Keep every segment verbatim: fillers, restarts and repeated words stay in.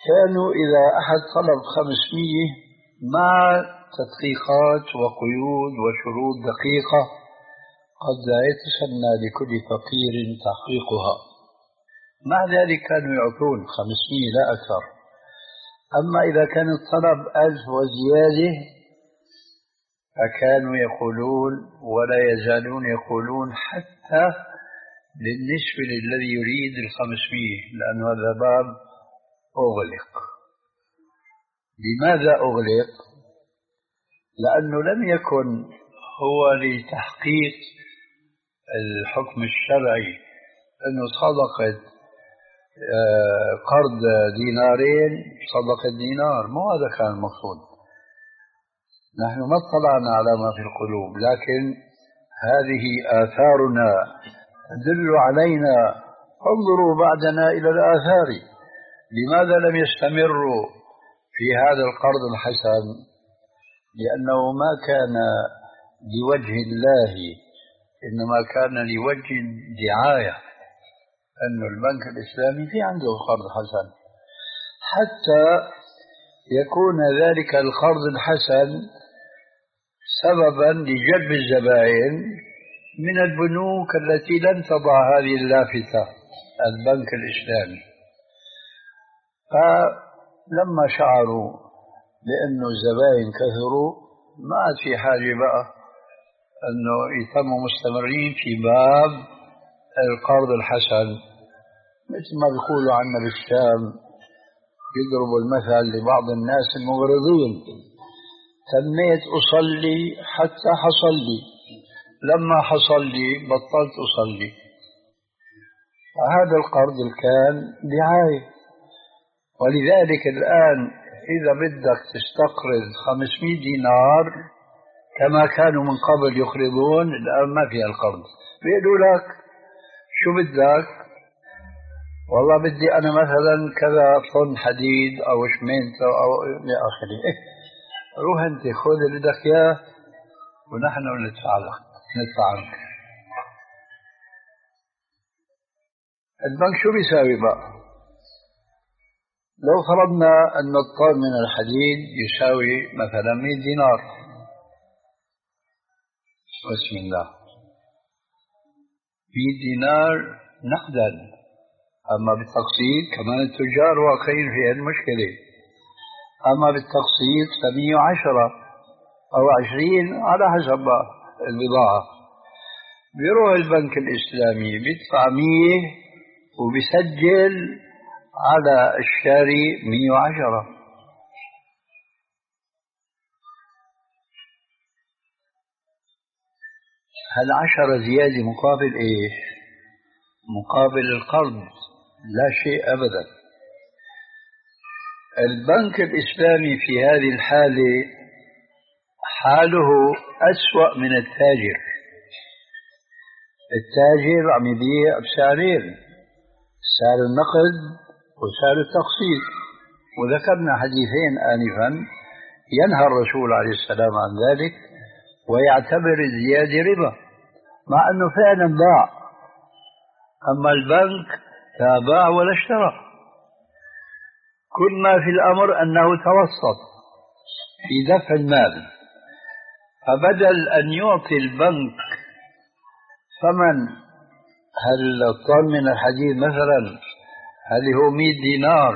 كانوا إذا أحد طلب خمسمية مع تدقيقات وقيود وشروط دقيقة قد لا يتسنى لكل فقير تحقيقها، مع ذلك كانوا يعطون خمسمية لا أكثر. أما إذا كان الطلب ألف وزيادة فكانوا يقولون ولا يزالون يقولون حتى بالنسبة للذي يريد الخمسمية، لأن هذا باب أغلق. لماذا أغلق؟ لأنه لم يكن هو لتحقيق الحكم الشرعي أنه صدقة قرض دينارين صدقة دينار، مو هذا كان المقصود. نحن ما اطلعنا على ما في القلوب، لكن هذه آثارنا تدل علينا. انظروا بعدنا إلى الآثار، لماذا لم يستمروا في هذا القرض الحسن؟ لأنه ما كان لوجه الله، إنما كان لوجه الدعاية، أن البنك الإسلامي في عنده قرض حسن، حتى يكون ذلك القرض الحسن سببا لجلب الزبائن من البنوك التي لم تضع هذه اللافتة البنك الإسلامي. فلما شعروا بأنه الزبائن كثروا ما عاد في حاجة بقى أنه يتموا مستمرين في باب القرض الحسن. مثل ما بيقولوا عنا بالشام، يضربوا المثل لبعض الناس المغرضين: تميت أصلي حتى حصل لي، لما حصل لي بطلت أصلي. فهذا القرض كان دعاية. ولذلك الآن إذا بدك تستقرض خمسمائة دينار كما كانوا من قبل يقرضون، الآن ما فيها القرض. بيقولوا لك شو بدك؟ والله بدي أنا مثلا كذا طن حديد أو شمينته أو إلى آخره. إيه، روح أنت خذ اللي بدك إياه ونحن ندفع لك ندفع عنك. البنك شو بيساوي بقى؟ لو فرضنا أن الطن من الحديد يساوي مثلا مئة دينار، بسم الله، مئة دينار نقدا. أما بالتقسيط كمان التجار واقعين في المشكلة. أما بالتقسيط فمئة وعشرة أو عشرين على حسب البضاعة. بيروح البنك الإسلامي بيدفع مية وبيسجل على الشاري مئة وعشرة. هالعشرة زيادة مقابل إيش؟ مقابل القرض، لا شيء أبدا. البنك الإسلامي في هذه الحالة حاله أسوأ من التاجر. التاجر عم يبيع بسعرين، سعر النقد وسعر التقسيط. وذكرنا حديثين آنفا ينهى الرسول عليه السلام عن ذلك ويعتبر الزيادة ربا، مع أنه فعلا باع. أما البنك لا باع ولا اشترى، كل ما في الأمر أنه توسط في دفع المال. فبدل أن يعطي البنك ثمن هالطن من الحديد مثلا اللي هو مئة دينار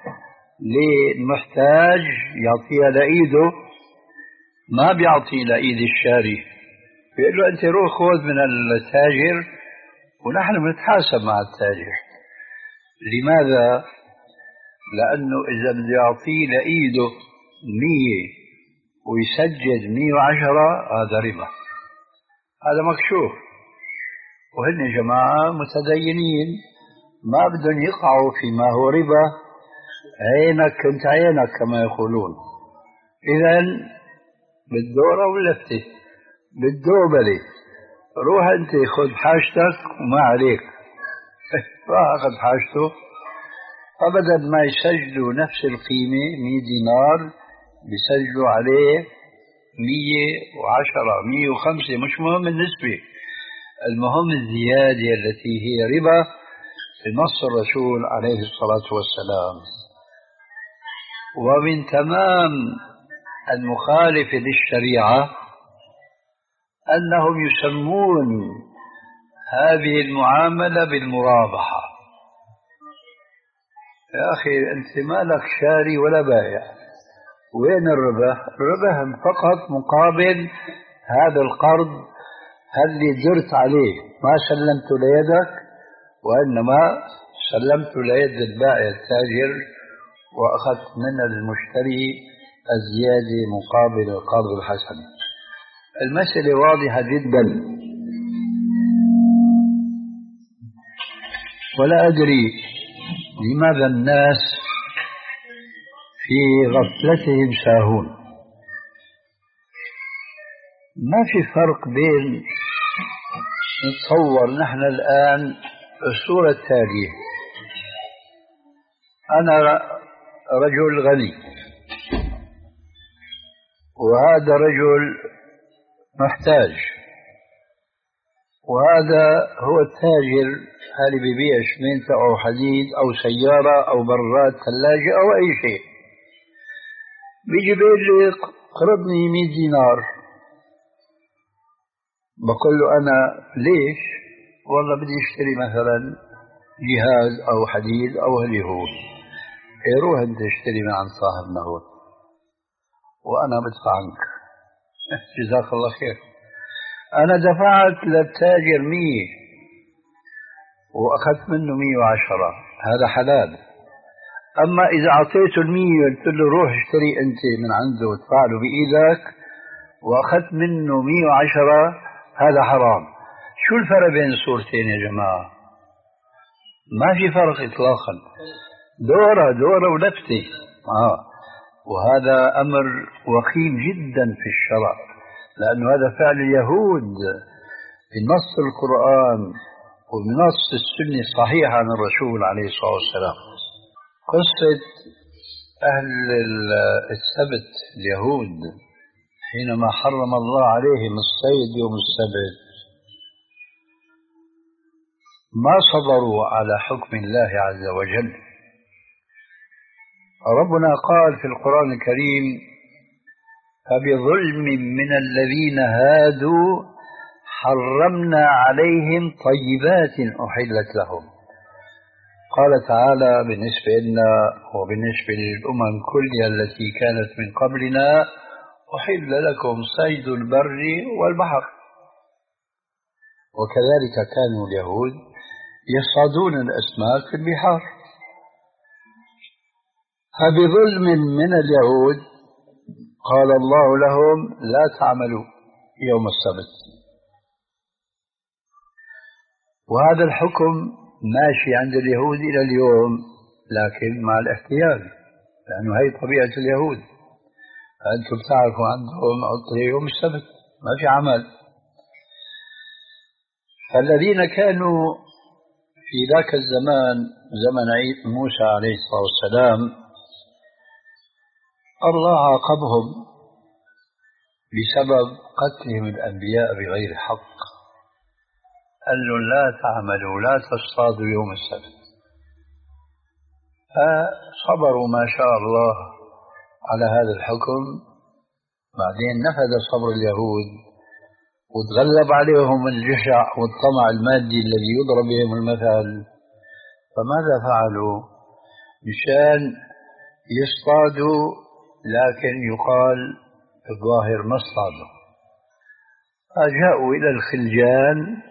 للمحتاج يعطيها لإيده، ما بيعطي لإيد الشاري، بيقول له أنت روح خذ من التاجر ونحن بنتحاسب مع التاجر. لماذا؟ لأنه إذا بده يعطيه لإيده مية ويسجل مية وعشرة هذا ربا، هذا مكشوف. وهن جماعة متدينين ما بدهم يقعوا فيما هو ربا، عينك كنت عينك كما يقولون. إذن بالدورة واللفتة بالدوبلة، روح أنت خذ حاجتك وما عليك. راح أخذ حاجته، فبدل ما يسجلوا نفس القيمة مئة دينار بيسجلوا عليه مية وعشرة مية وخمسة. مش مهم النسبة، المهم الزيادة التي هي ربا في نص الرسول عليه الصلاة والسلام. ومن تمام المخالف للشريعة أنهم يسمون هذه المعاملة بالمرابحة. يا أخي أنت ما لك شاري ولا بائع، وين الربح؟ الربح فقط مقابل هذا القرض اللي درت عليه، ما سلمت ليدك وإنما سلمت ليد البائع التاجر وأخذت من المشتري الزيادة مقابل القرض الحسن. المسألة واضحة جدا، ولا أدري لماذا الناس في غفلتهم ساهون. ما في فرق بين نتصور نحن الآن الصورة التالية: أنا رجل غني وهذا رجل محتاج، وهذا هو التاجر اللي بيبيع شمينته أو حديد أو سيارة أو براد ثلاجة أو أي شيء. بيجي بيقول لي قرضني مئة دينار، بقول له أنا ليش؟ والله بدي اشتري مثلا جهاز أو حديد أو اللي هو. إيه روح أنت اشتري من عند صاحبنا هون وأنا بدفع عنك. جزاك الله خير. أنا دفعت للتاجر مية وأخذت منه مية وعشرة، هذا حلال. أما إذا أعطيته المية وقلت له روح اشتري أنت من عنده وادفع له بإيدك وأخذت منه مية وعشرة، هذا حرام. شو الفرق بين الصورتين يا جماعة؟ ما في فرق إطلاقا، دورة دورة ولفتة. آه. وهذا أمر وخيم جدا في الشرع، لأنه هذا فعل اليهود بنص القرآن وبنص السنة الصحيحة عن الرسول عليه الصلاة والسلام. قصة أهل السبت اليهود حينما حرم الله عليهم الصيد يوم السبت، ما صبروا على حكم الله عز وجل. ربنا قال في القرآن الكريم: فبظلم من الذين هادوا حرمنا عليهم طيبات أحلت لهم. قال تعالى بالنسبة لنا وبالنسبة للأمم كلها التي كانت من قبلنا: أحل لكم صيد البر والبحر. وكذلك كانوا اليهود يصطادون الأسماك في البحار. فبظلم من اليهود قال الله لهم: لا تعملوا يوم السبت. وهذا الحكم ماشي عند اليهود إلى اليوم، لكن مع الاحتيال، لأنه هي طبيعة اليهود. أنتم تعرفوا عندهم عطلة يوم السبت، ما في عمل. فالذين كانوا في ذاك الزمان زمن موسى عليه الصلاة والسلام الله عاقبهم بسبب قتلهم الأنبياء بغير حق. قال له: لا تعملوا، لا تصطادوا يوم السبت. فصبروا ما شاء الله على هذا الحكم. بعدين نفذ صبر اليهود وتغلب عليهم الجشع والطمع المادي الذي يضرب بهم المثل. فماذا فعلوا؟ مشان يصطادوا، لكن يقال الظاهر ما اصطادوا. فجاءوا إلى الخلجان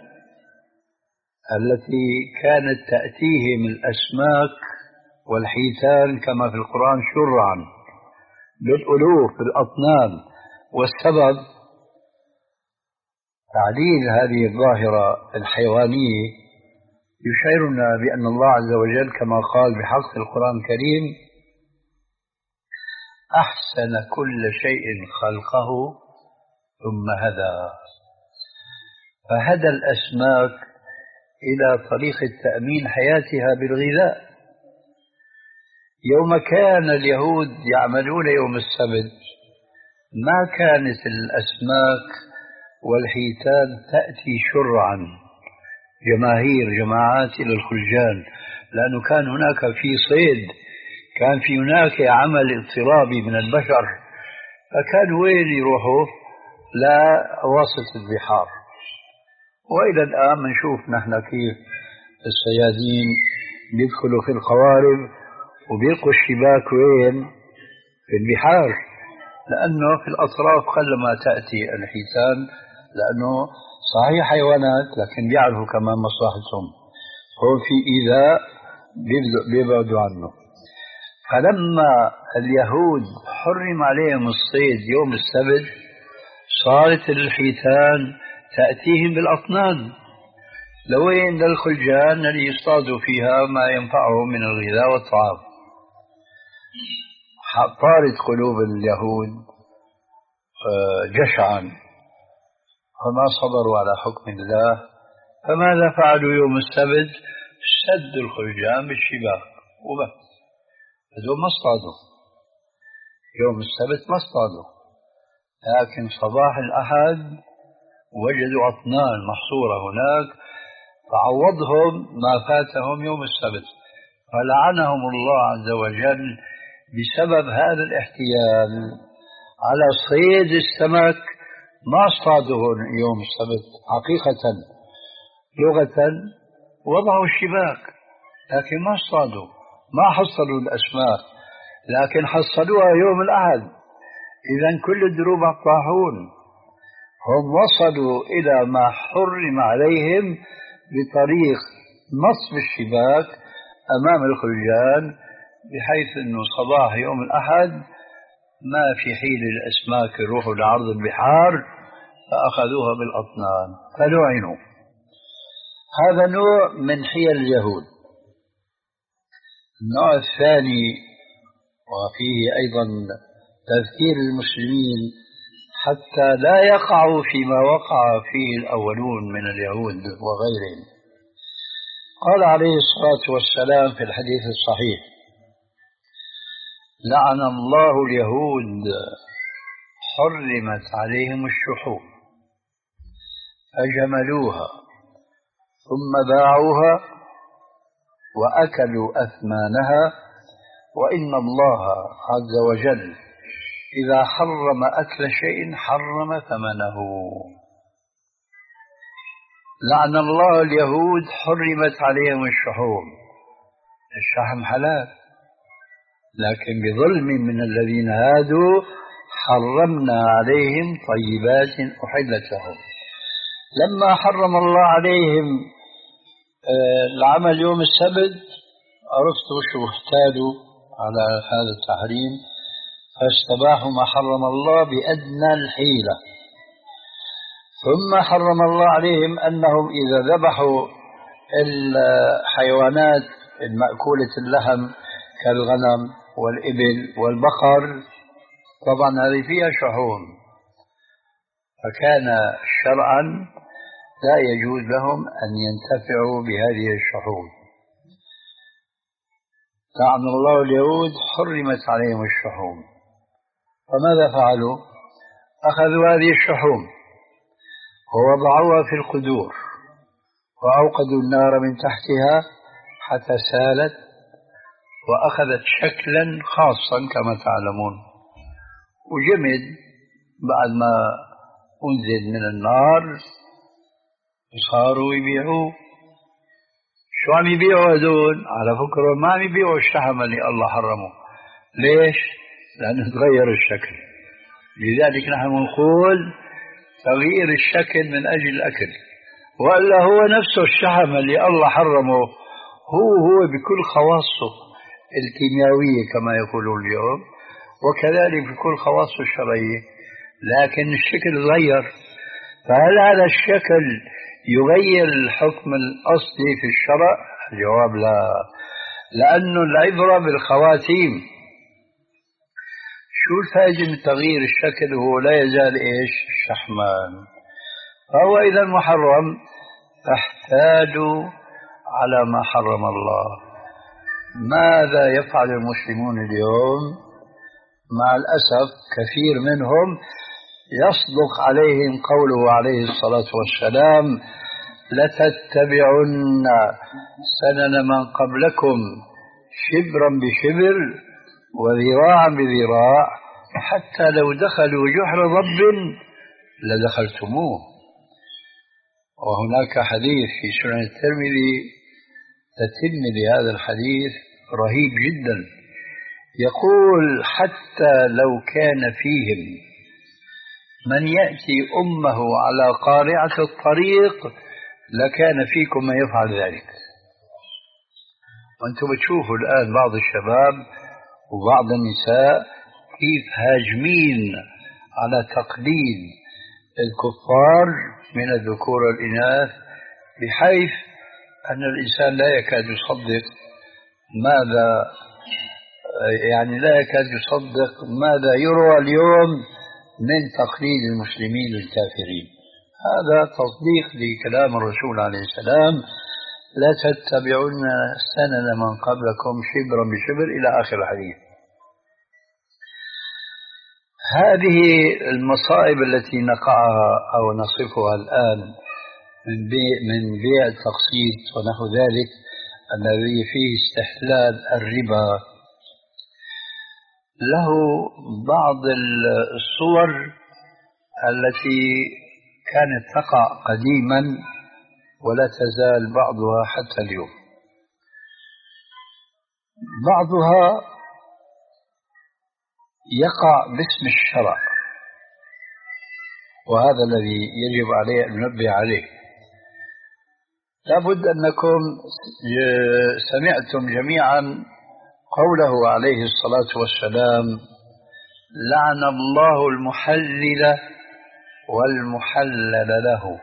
التي كانت تأتيهم الأسماك والحيتان كما في القرآن شرعا بالألوف بالأطنان. والسبب تعليل هذه الظاهرة الحيوانية يشعرنا بأن الله عز وجل كما قال بحق القرآن الكريم: أحسن كل شيء خلقه ثم هدى. فهدى الأسماك إلى طريقة تأمين حياتها بالغذاء. يوم كان اليهود يعملون يوم السبت ما كانت الأسماك والحيتان تأتي شرعا جماهير جماعات إلى الخلجان، لأنه كان هناك في صيد كان في هناك عمل اضطرابي من البشر، فكانوا وين يروحوا؟ لواسط البحار. وإلى الآن بنشوف نحن كيف الصيادين بيدخلوا في القوارب وبيلقوا الشباك وين؟ في البحار، لأنه في الأطراف قلما تأتي الحيتان، لأنه صحيح حيوانات لكن بيعرفوا كمان مصلحتهم، هو في إيذاء بيبعدوا عنه. فلما اليهود حرم عليهم الصيد يوم السبت صارت الحيتان تأتيهم بالأطنان لوين؟ للخلجان اللي يصطادوا فيها ما ينفعهم من الغذاء والطعام. طارت قلوب اليهود جشعا فما صبروا على حكم الله، فماذا فعلوا يوم السبت؟ سدوا الخلجان بالشباك وبس، هذول ما اصطادوا يوم السبت، ما اصطادوا، لكن صباح الأحد وجدوا أطنان محصورة هناك فعوضهم ما فاتهم يوم السبت، فلعنهم الله عز وجل بسبب هذا الاحتيال على صيد السمك. ما اصطادوا يوم السبت حقيقة، لغة وضعوا الشباك لكن ما اصطادوا، ما حصلوا الأسماك، لكن حصلوها يوم الأحد. إذن كل الدروب الطاحون هم وصلوا إلى ما حرم عليهم بطريق نصب الشباك أمام الخلجان، بحيث أنه صباح يوم الأحد ما في حيل الأسماك يروحوا لعرض البحار فأخذوها بالأطنان فلعنوا. هذا نوع من حيل اليهود. النوع الثاني وفيه أيضا تذكير المسلمين حتى لا يقعوا فيما وقع فيه الأولون من اليهود وغيرهم. قال عليه الصلاة والسلام في الحديث الصحيح: لعن الله اليهود حرمت عليهم الشحوم فجملوها ثم باعوها وأكلوا أثمانها، وإن الله عز وجل إذا حرم أكل شيء حرم ثمنه. لعن الله اليهود حرمت عليهم الشحوم، الشحم حلال لكن بظلم من الذين هادوا حرمنا عليهم طيبات أحلت لهم. لما حرم الله عليهم العمل يوم السبت عرفتوا شو احتالوا على هذا التحريم، فاستباحوا ما حرم الله بأدنى الحيلة. ثم حرم الله عليهم أنهم إذا ذبحوا الحيوانات المأكولة اللحم كالغنم والإبل والبقر، طبعا هذه فيها شحوم، فكان شرعا لا يجوز لهم أن ينتفعوا بهذه الشحوم. لعن الله اليهود حرمت عليهم الشحوم، فماذا فعلوا؟ أخذوا هذه الشحوم ووضعوها في القدور وأوقدوا النار من تحتها حتى سالت وأخذت شكلا خاصا كما تعلمون، وجمد بعد ما أنزل من النار صاروا يبيعوه. شو عم يبيعوا هذول؟ على فكرة ما عم يبيعوا الشحم اللي الله حرمه. ليش؟ لأنه تغير الشكل. لذلك نحن نقول تغيير الشكل من أجل الأكل، وإلا هو نفسه الشحم اللي الله حرمه هو هو بكل خواصه الكيميائية كما يقولون اليوم، وكذلك بكل خواصه الشرعية، لكن الشكل غير. فهل هذا الشكل يغير الحكم الأصلي في الشرع؟ الجواب لا، لأنه العبرة بالخواتيم. شو الفائدة من تغيير الشكل وهو لا يزال إيش؟ شحمان. فهو إذا محرم، فاحتاجوا على ما حرم الله. ماذا يفعل المسلمون اليوم؟ مع الأسف كثير منهم يصدق عليهم قوله عليه الصلاة والسلام: لتتبعن سنن من قبلكم شبرا بشبر وذراعا بذراع، حتى لو دخلوا جحر ضب لدخلتموه. وهناك حديث في سنن الترمذي تتم لهذا الحديث رهيب جدا، يقول حتى لو كان فيهم من يأتي أمه على قارعة الطريق لكان فيكم من يفعل ذلك. وأنتم بتشوفوا الآن بعض الشباب وبعض النساء كيف هاجمين على تقليد الكفار من الذكور والإناث، بحيث أن الإنسان لا يكاد يصدق ماذا يعني لا يكاد يصدق ماذا يروى اليوم من تقليد المسلمين الكافرين. هذا تصديق لكلام الرسول عليه السلام: لا تتبعون سنن من قبلكم شبرا بشبر إلى آخر الحديث. هذه المصائب التي نقعها أو نصفها الآن من بيع, من بيع التقسيط ونحو ذلك الذي فيه استحلال الربا، له بعض الصور التي كانت تقع قديما ولا تزال بعضها حتى اليوم. بعضها يقع باسم الشرع، وهذا الذي يجب عليه أن ننبه عليه. لابد أنكم سمعتم جميعا قوله عليه الصلاة والسلام: لعن الله المحلل والمحلل له.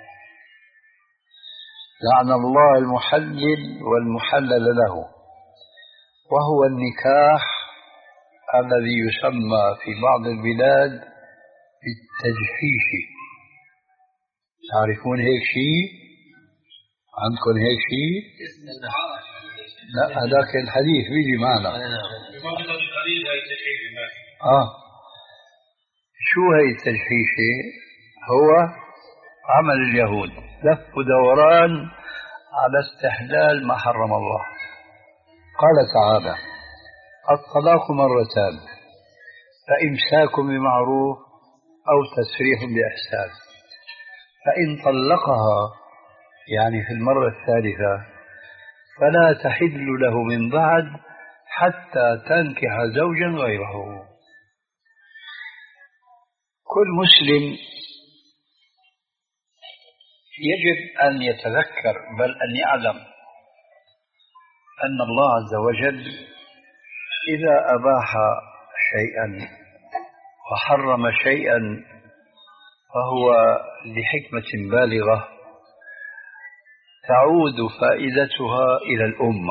لعن الله المحلل والمحلل له، وهو النكاح الذي يسمى في بعض البلاد بالتجحيش. تعرفون هيك شيء؟ عندكم هيك شيء؟ لا، هذاك الحديث بيجي معنا. آه شو هي التجحيشة؟ هو عمل اليهود، لف ودوران على استحلال ما حرم الله. قال تعالى: الطلاق مرتان، فإمساك بمعروف أو تسريح بإحسان، فإن طلقها يعني في المرة الثالثة فلا تحل له من بعد حتى تنكح زوجا غيره. كل مسلم يجب أن يتذكر بل أن يعلم أن الله عز وجل إذا أباح شيئا وحرم شيئا فهو لحكمة بالغة تعود فائدتها إلى الأمة.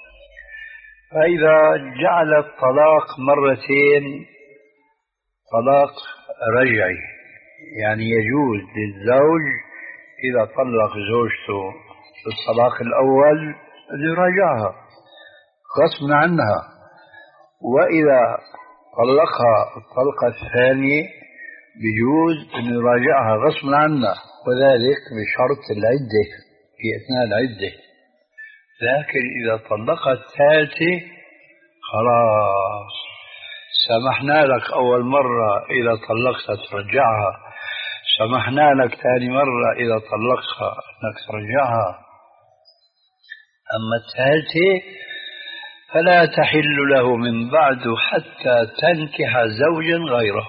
فإذا جعل الطلاق مرتين طلاق رجعي، يعني يجوز للزوج إذا طلق زوجته في الطلاق الأول أن يراجعها غصبا عنها، وإذا طلقها الطلقة الثانية بيجوز أن يراجعها غصبا عنها، وذلك بشرط العدة في أثناء العدة. لكن إذا طلقها الثالثة خلاص سمحنا لك أول مرة إذا طلقتها ترجعها، سمحنا لك ثاني مرة إذا طلقتها أنك ترجعها، أما الثالثة فلا تحل له من بعد حتى تنكح زوجا غيره.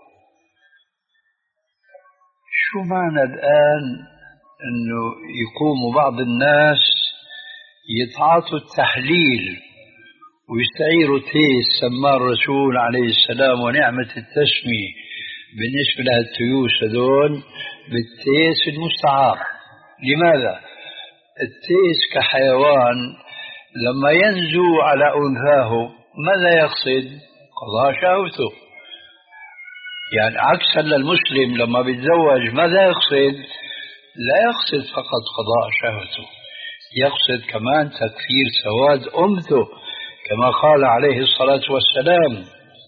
شو معنى الآن أنه يقوم بعض الناس يتعاطوا التحليل ويستعيروا تيس سماه الرسول عليه السلام ونعمة التسمية بالنسبة لها التيوس هذول بالتيس المستعار؟ لماذا؟ التيس كحيوان لما ينزو على أنثاه ماذا يقصد؟ قضاء شهوته. يعني عكسا للمسلم لما بيتزوج ماذا يقصد؟ لا يقصد فقط قضاء شهوته، يقصد كمان تكفير سواد أمته، كما قال عليه الصلاة والسلام: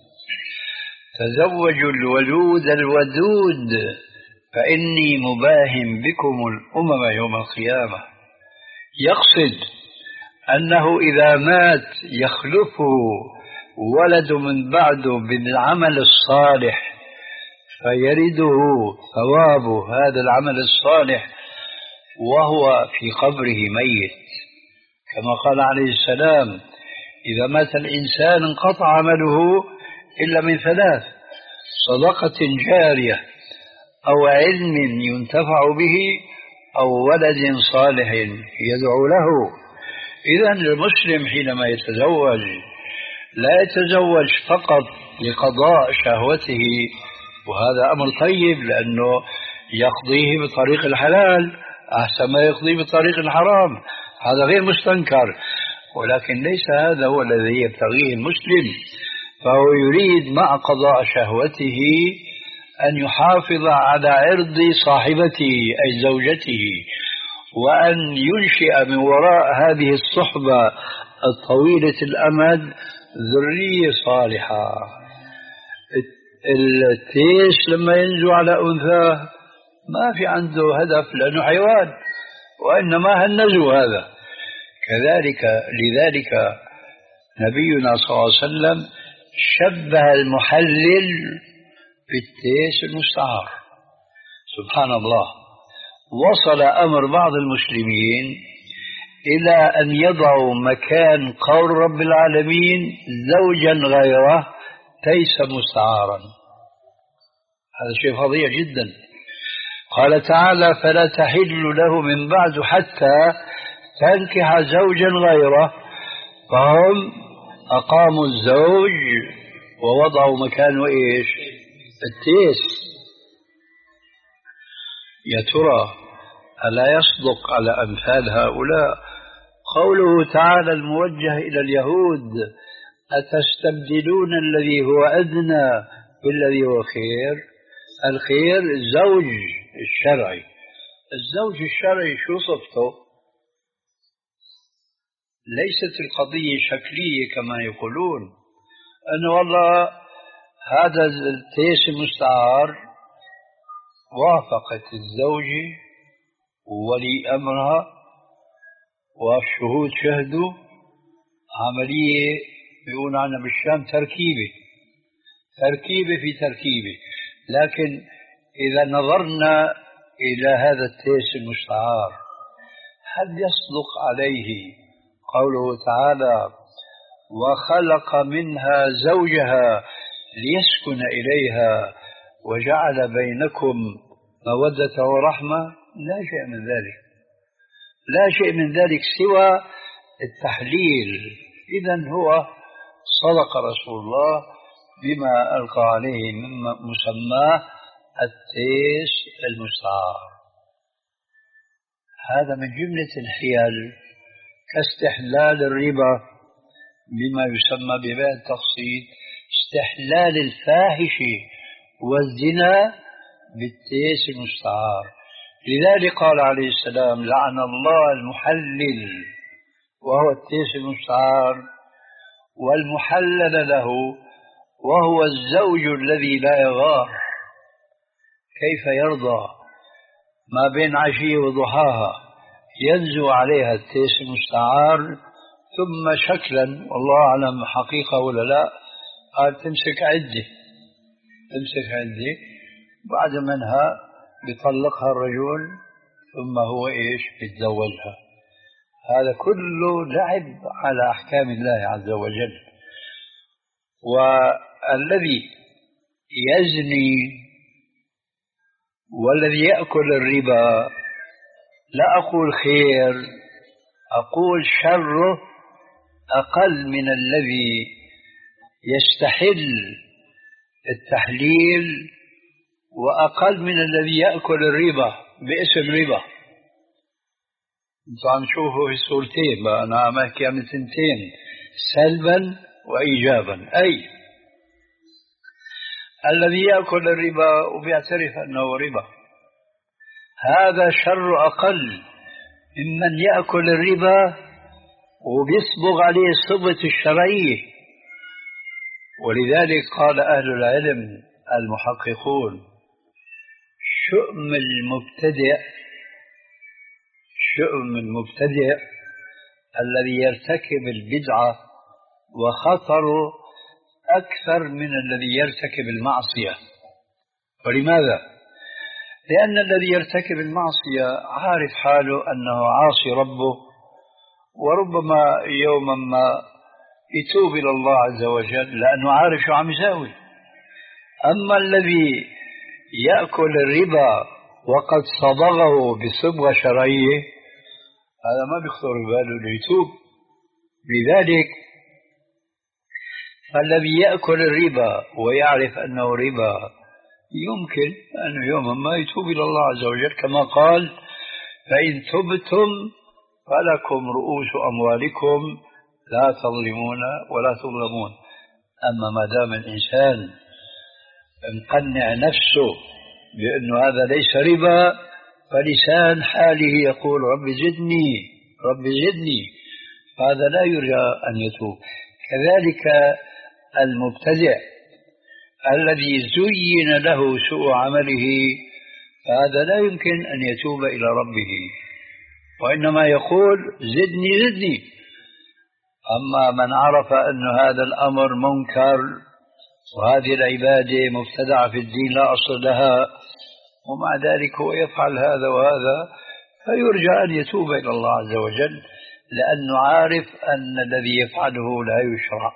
تزوجوا الولود الودود فإني مباهم بكم الأمم يوم القيامة. يقصد أنه إذا مات يخلفه ولد من بعده بالعمل الصالح فيرده ثواب هذا العمل الصالح وهو في قبره ميت، كما قال عليه السلام: إذا مات الإنسان انقطع عمله إلا من ثلاث: صدقة جارية، أو علم ينتفع به، أو ولد صالح يدعو له. إذا المسلم حينما يتزوج لا يتزوج فقط لقضاء شهوته، وهذا أمر طيب لأنه يقضيه بطريق الحلال أحسن ما يقضيه بطريق الحرام، هذا غير مستنكر، ولكن ليس هذا هو الذي يبتغيه المسلم. فهو يريد مع قضاء شهوته أن يحافظ على عرض صاحبته أي زوجته، وأن ينشئ من وراء هذه الصحبة الطويلة الأمد ذرية صالحة. التيس لما ينزو على أنثى ما في عنده هدف لأنه حيوان، وإنما هالنزو هذا كذلك. لذلك نبينا صلى الله عليه وسلم شبه المحلل بالتيس المستعار. سبحان الله، وصل أمر بعض المسلمين إلى أن يضعوا مكان قول رب العالمين زوجا غيره تيس مستعارا. هذا شيء فظيع جدا. قال تعالى: فلا تحل له من بعد حتى تنكح زوجا غيره. فهم أقاموا الزوج ووضعوا مكانه إيش؟ التيس. يا ترى ألا يصدق على أمثال هؤلاء قوله تعالى الموجه إلى اليهود: أتستبدلون الذي هو أدنى بالذي هو خير؟ الخير الزوج الشرعي. الزوج الشرعي شو صفته؟ ليست القضية شكلية كما يقولون، أنه والله هذا التيس المستعار وافقت الزوجة وولي أمرها والشهود شهدوا عملية بيقولون عنها بالشام تركيبة تركيبة في تركيبة. لكن إذا نظرنا إلى هذا التيس المستعار، هل يصدق عليه قوله تعالى: وخلق منها زوجها ليسكن إليها وجعل بينكم مودة ورحمة؟ لا شيء من ذلك، لا شيء من ذلك سوى التحليل. إذن هو صدق رسول الله بما ألقى عليه من مسماه التيس المستعار. هذا من جملة الحيل كاستحلال الربا بما يسمى ببيع التقسيط، استحلال الفاحشة والزنا بالتيس المستعار. لذلك قال عليه السلام: لعن الله المحلل وهو التيس المستعار، والمحلل له وهو الزوج الذي لا يغار. كيف يرضى ما بين عشية وضحاها ينزو عليها التيس المستعار، ثم شكلا والله أعلم حقيقة ولا لا قال تمسك عدة تمسك عدة بعد منها بيطلقها الرجل، ثم هو إيش بيتزوجها. هذا كله لعب على أحكام الله عز وجل. والذي يزني والذي يأكل الربا لا أقول خير، أقول شره أقل من الذي يستحل التحليل، وأقل من الذي يأكل الربا باسم ربا. انتوا عم تشوفوا في الصورتين، أنا عم أحكي عن سنتين، سلبا وإيجابا. أي الذي يأكل الربا وبيعترف أنه ربا، هذا شر أقل ممن يأكل الربا وبيصبغ عليه الصبغة الشرعية. ولذلك قال أهل العلم المحققون: شؤم المبتدئ شؤم المبتدئ الذي يرتكب البدعة وخطر أكثر من الذي يرتكب المعصية. ولماذا؟ لأن الذي يرتكب المعصية عارف حاله أنه عاصي ربه، وربما يوما ما يتوب إلى الله عز وجل لأنه عارف شو عم يساوي. أما الذي يأكل الربا وقد صبغه بصبغة شرعية هذا ما بيخطر باله ليتوب. لذلك فالذي يأكل الربا ويعرف أنه ربا يمكن أن يوما ما يتوب إلى الله عز وجل، كما قال: فإن تبتم فلكم رؤوس أموالكم لا تظلمون ولا تظلمون. أما ما دام الإنسان مقنع نفسه بأن هذا ليس ربا فلسان حاله يقول: رب زدني رب زدني، فهذا لا يرجى أن يتوب. كذلك المبتدع الذي زين له سوء عمله فهذا لا يمكن أن يتوب إلى ربه، وإنما يقول: زدني زدني. أما من عرف أن هذا الأمر منكر وهذه العبادة مبتدعة في الدين لا أصل لها، ومع ذلك هو يفعل هذا وهذا، فيرجى أن يتوب إلى الله عز وجل، لأنه عارف أن الذي يفعله لا يشرع.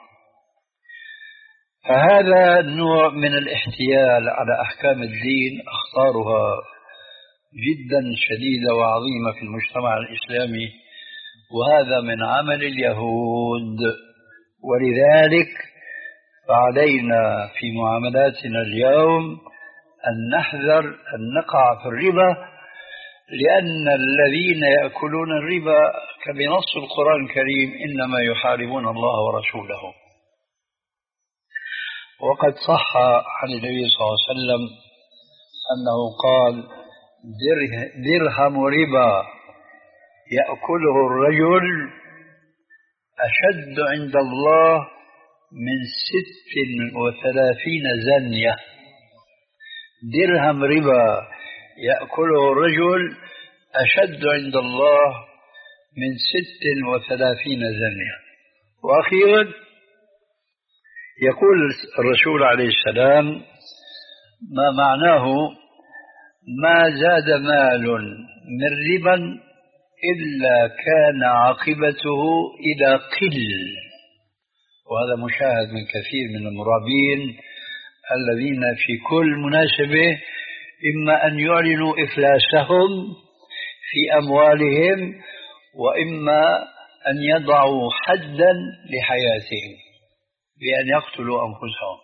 فهذا نوع من الاحتيال على أحكام الدين أخطارها جدا شديدة وعظيمة في المجتمع الإسلامي، وهذا من عمل اليهود. ولذلك فعلينا في معاملاتنا اليوم أن نحذر أن نقع في الربا، لأن الذين يأكلون الربا كبنص القرآن الكريم إنما يحاربون الله ورسوله. وقد صح عن النبي صلى الله عليه وسلم أنه قال: درهم ربا يأكله الرجل أشد عند الله من ست وثلاثين زنية. درهم ربا يأكله الرجل أشد عند الله من ست وثلاثين زنية. وأخيرا يقول الرسول عليه السلام ما معناه: ما زاد مال من ربا إلا كان عاقبته إلى قل. وهذا مشاهد من كثير من المرابين الذين في كل مناسبة إما أن يعلنوا إفلاسهم في أموالهم، وإما أن يضعوا حدا لحياتهم بأن يقتلوا أنفسهم.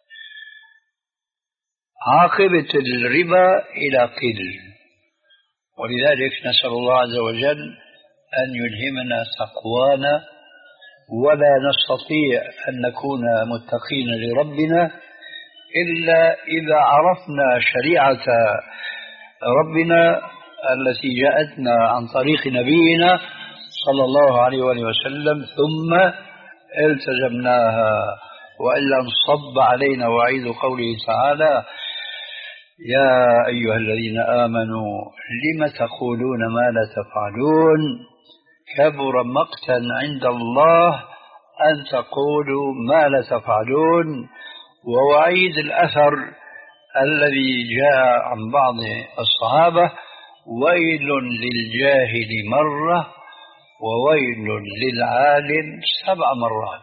عاقبة الربا إلى قل. ولذلك نسأل الله عز وجل أن يلهمنا تقوانا، ولا نستطيع أن نكون متقين لربنا إلا إذا عرفنا شريعة ربنا التي جاءتنا عن طريق نبينا صلى الله عليه وآله وسلم، ثم التزمناها، وإلا انصب علينا وعيد قوله تعالى: يا أيها الذين آمنوا لم تقولون ما لا تفعلون كبر مقتا عند الله أن تقولوا ما لا تفعلون. ووعيد الأثر الذي جاء عن بعض الصحابة: ويل للجاهل مرة وويل للعالم سبع مرات.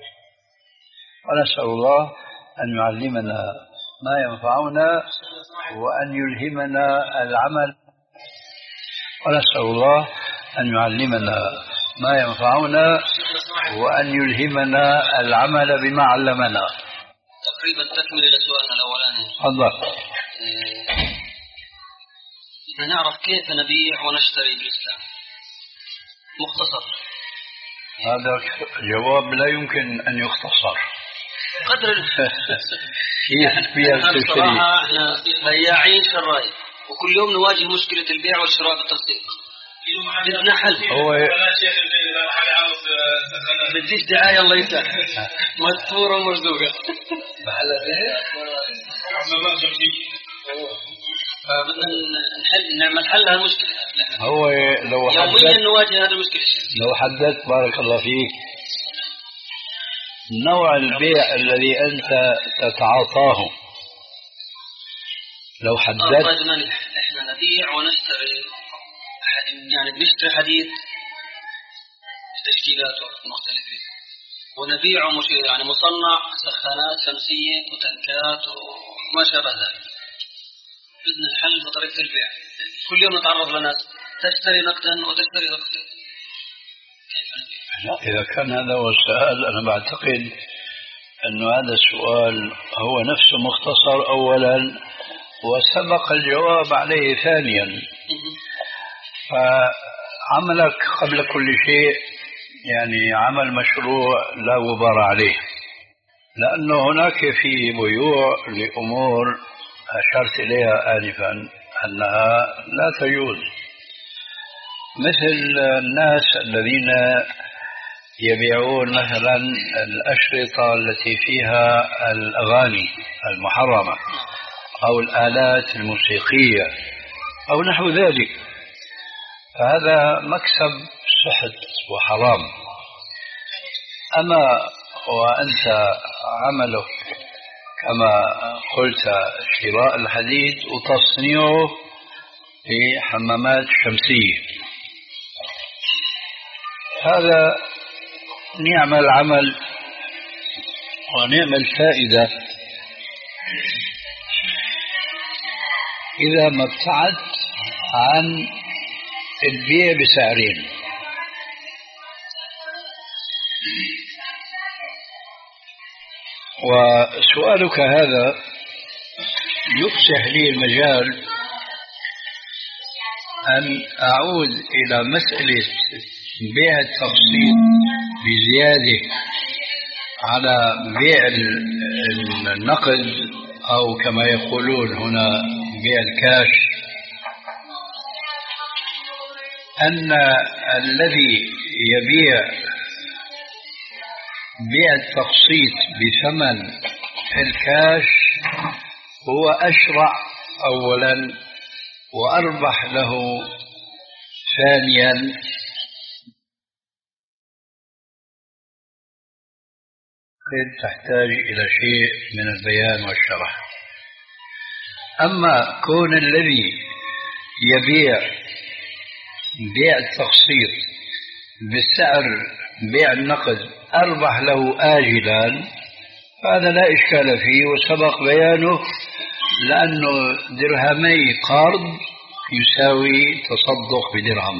ونسأل الله أن يعلمنا ما ينفعنا وأن يلهمنا العمل ونسأل الله أن يعلمنا ما ينفعنا وأن يلهمنا العمل بما علمنا. تقريبا تكمل لسؤالنا الأولاني. تفضل. إيه... نعرف كيف نبيع ونشتري بالإسلام مختصر. هذا جواب لا يمكن أن يختصر. قدر كيف فيها تشتري؟ بصراحة احنا بياعين شراي، وكل يوم نواجه مشكلة البيع والشراء بالتسويق. بدنا حل. هو بديش دعاية الله يسعدك. مستورة ومرزوقة. محل بيع؟ بدنا نحل نعمل حل هالمشكلة. هو لو يوميا نواجه هذه المشكلة. لو حدثت بارك الله فيك نوع البيع الذي أنت تتعاطاه لو حددت. احنا نبيع ونشتري، يعني بنشتري حديد تشكيلاته مختلفة ونبيعه مش يعني مصنع سخانات شمسية وتنكات وما شابه ذلك. بدنا الحل بطريقة البيع. كل يوم نتعرض لناس تشتري نقدا وتشتري نقدا. لا، إذا كان هذا هو السؤال أنا بعتقد أن هذا السؤال هو نفسه مختصر أولا وسبق الجواب عليه ثانيا. فعملك قبل كل شيء يعني عمل مشروع لا غبار عليه، لأنه هناك في بيوع لأمور أشرت إليها آنفا أنها لا تجوز، مثل الناس الذين يبيعون مثلا الأشرطة التي فيها الأغاني المحرمة أو الآلات الموسيقية أو نحو ذلك، فهذا مكسب سحت وحرام. أما وأنت عملك كما قلت شراء الحديد وتصنيعه في حمامات شمسية، هذا نعم العمل ونعم الفائدة إذا ما ابتعدت عن البيع بسعرين. وسؤالك هذا يفسح لي المجال أن أعود إلى مسألة بيع التقسيط بزيادة على بيع النقد أو كما يقولون هنا بيع الكاش، أن الذي يبيع بيع التقسيط بثمن الكاش هو أشرع أولا وأربح له ثانيا، قد تحتاج إلى شيء من البيان والشرح. أما كون الذي يبيع بيع التقسيط بالسعر بيع النقد أربح له آجلا، هذا لا إشكال فيه وسبق بيانه، لأنه درهمي قرض يساوي تصدق بدرهم.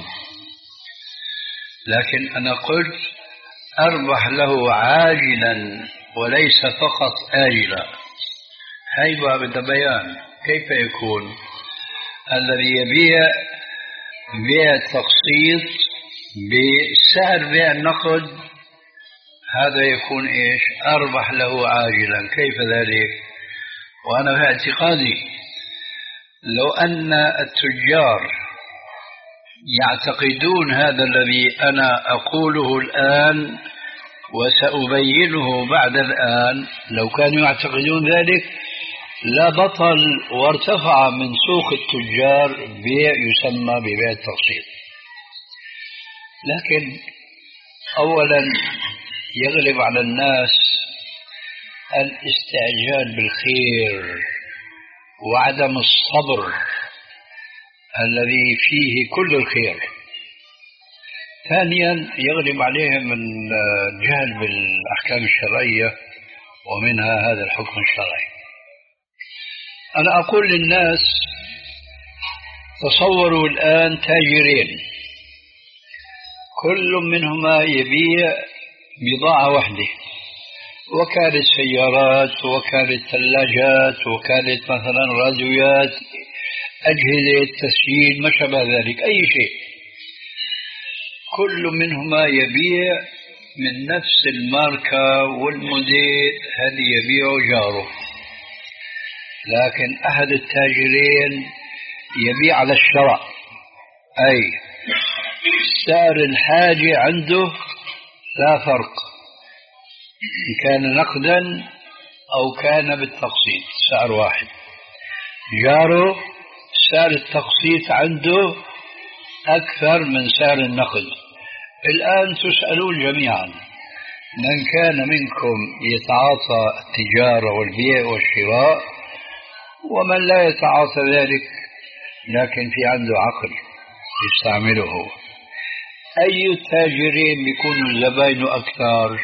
لكن أنا قلت أربح له عاجلا وليس فقط آجلا، هاي باب بيان. كيف يكون الذي يبيع بيع التقسيط بسعر بيع النقد هذا يكون إيش؟ أربح له عاجلا. كيف ذلك؟ وأنا في اعتقادي لو أن التجار يعتقدون هذا الذي أنا أقوله الآن وسأبينه بعد الآن، لو كانوا يعتقدون ذلك لا بطل وارتفع من سوق التجار بيع يسمى ببيع التقسيط. لكن أولا يغلب على الناس الاستعجال بالخير وعدم الصبر الذي فيه كل الخير. ثانيا يغلب عليهم الجهل بالأحكام الشرعية ومنها هذا الحكم الشرعي. أنا أقول للناس تصوروا الآن تاجرين كل منهما يبيع بضاعة واحدة، وكالة سيارات وكالة ثلاجات وكالة مثلا راديوات أجهزة تسجيل ما شابه ذلك، أي شيء، كل منهما يبيع من نفس الماركة والموديل هذه يبيع جاره. لكن أحد التاجرين يبيع على الشراء، أي سعر الحاجة عنده لا فرق إن كان نقدا أو كان بالتقسيط، سعر واحد. جاره سعر التقسيط عنده أكثر من سعر النقد. الآن تسألون جميعا من كان منكم يتعاطى التجارة والبيع والشراء، ومن لا يتعاطى ذلك لكن في عنده عقل يستعمله هو. أي التاجرين بيكونوا زباينه أكثر؟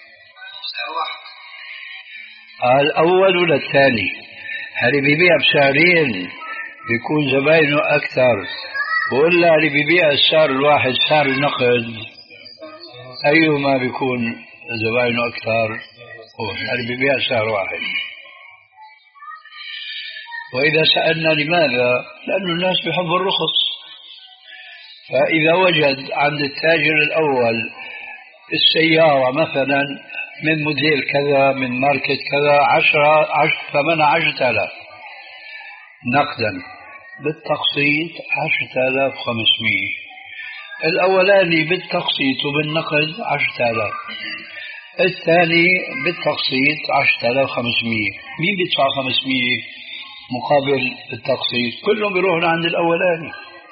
الأول ولا الثاني؟ اللي بيبيع بسعرين بيكون زباينه أكثر، ولا اللي بيبيع السعر الواحد سعر النقد أيهما بيكون زباينه أكثر؟ اللي بيبيع سعر واحد. وإذا سألنا لماذا؟ لأن الناس بيحبوا الرخص. فإذا وجد عند التاجر الأول السيارة مثلا من موديل كذا من ماركة كذا عشرة عشر ثمنها عشرة آلاف نقدا، بالتقسيط عشرة آلاف وخمسمائة، الأولاني بالتقسيط وبالنقد عشرة آلاف، الثاني بالتقسيط عشرة آلاف وخمسمائة. مين بيدفع خمسمائة مقابل التقسيط؟ كلهم بيروحون عند الأولاني.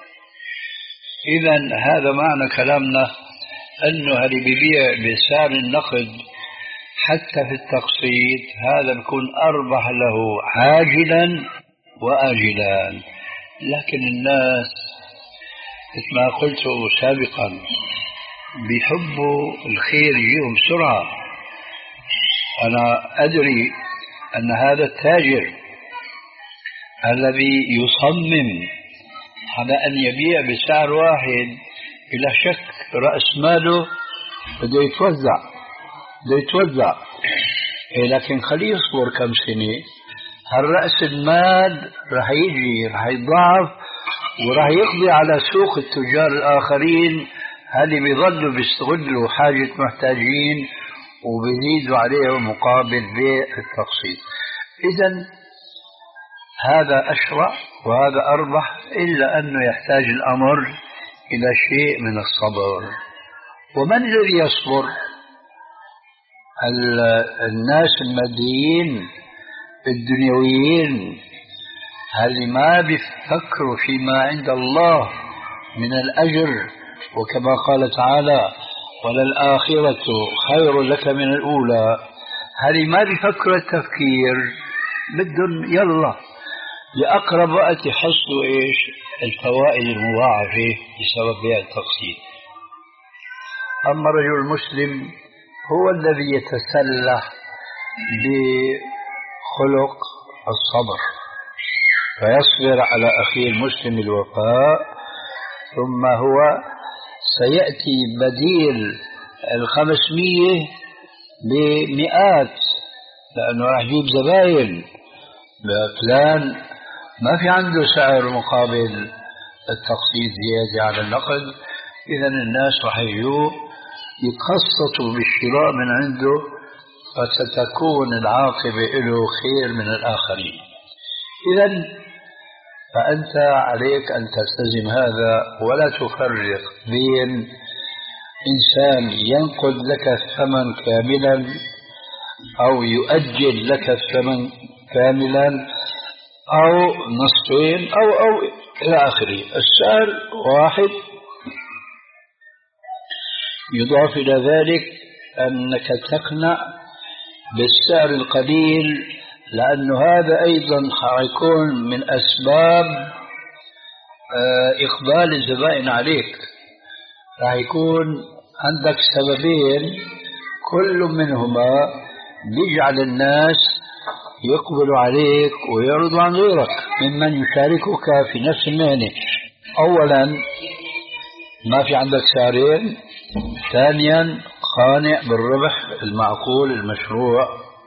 إذن هذا معنى كلامنا، أنه اللي بيبيع بسعر النقد حتى في التقسيط هذا بيكون أربح له عاجلا وآجلا. لكن الناس مثل ما قلت سابقا بيحبوا الخير يجيهم بسرعة. أنا أدري أن هذا التاجر الذي يصمم على أن يبيع بسعر واحد بلا شك رأس ماله بده يتوزع بده يتوزع إيه، لكن خليه يصبر كم سنة، هالرأس المال رح يجي رح يضاعف ورح يقضي على سوق التجار الآخرين اللي بيظلوا بيستغلوا حاجة محتاجين وبيزيدوا عليهم مقابل بيع التقسيط. إذن هذا أشرع وهذا أربح، إلا أنه يحتاج الأمر إلى شيء من الصبر. ومن الذي يصبر؟ الناس الماديين الدنيويين اللي ما بيفكروا فيما عند الله من الأجر، وكما قال تعالى وللآخرة خير لك من الأولى. اللي ما بيفكروا التفكير بدهم يلا لأقرب وقت يحصلوا إيش؟ الفوائد المضاعفة بسبب بيع التقسيط. أما الرجل المسلم هو الذي يتسلح بخلق الصبر، فيصبر على أخيه المسلم الوفاء، ثم هو سيأتي بديل الخمسمية بمئات، لأنه راح يجيب زباين. فلان ما في عنده سعر مقابل التقسيط زيادة على النقد، إذا الناس راح يجوا يتخصصوا بالشراء من عنده، فستكون العاقبة له خير من الآخرين. إذا فأنت عليك أن تلتزم هذا، ولا تفرق بين إنسان ينقد لك الثمن كاملا أو يؤجل لك الثمن كاملا أو نصفين أو أو إلى آخره. السعر واحد. يضاف إلى ذلك أنك تقنع بالسعر القليل، لأن هذا أيضا حيكون من أسباب إقبال الزبائن عليك. راح يكون عندك سببين، كل منهما بيجعل الناس يقبلوا عليك ويعرضوا عن غيرك ممن يشاركك في نفس المهنة. أولا ما في عندك سعرين، ثانيا قانع بالربح المعقول المشروع.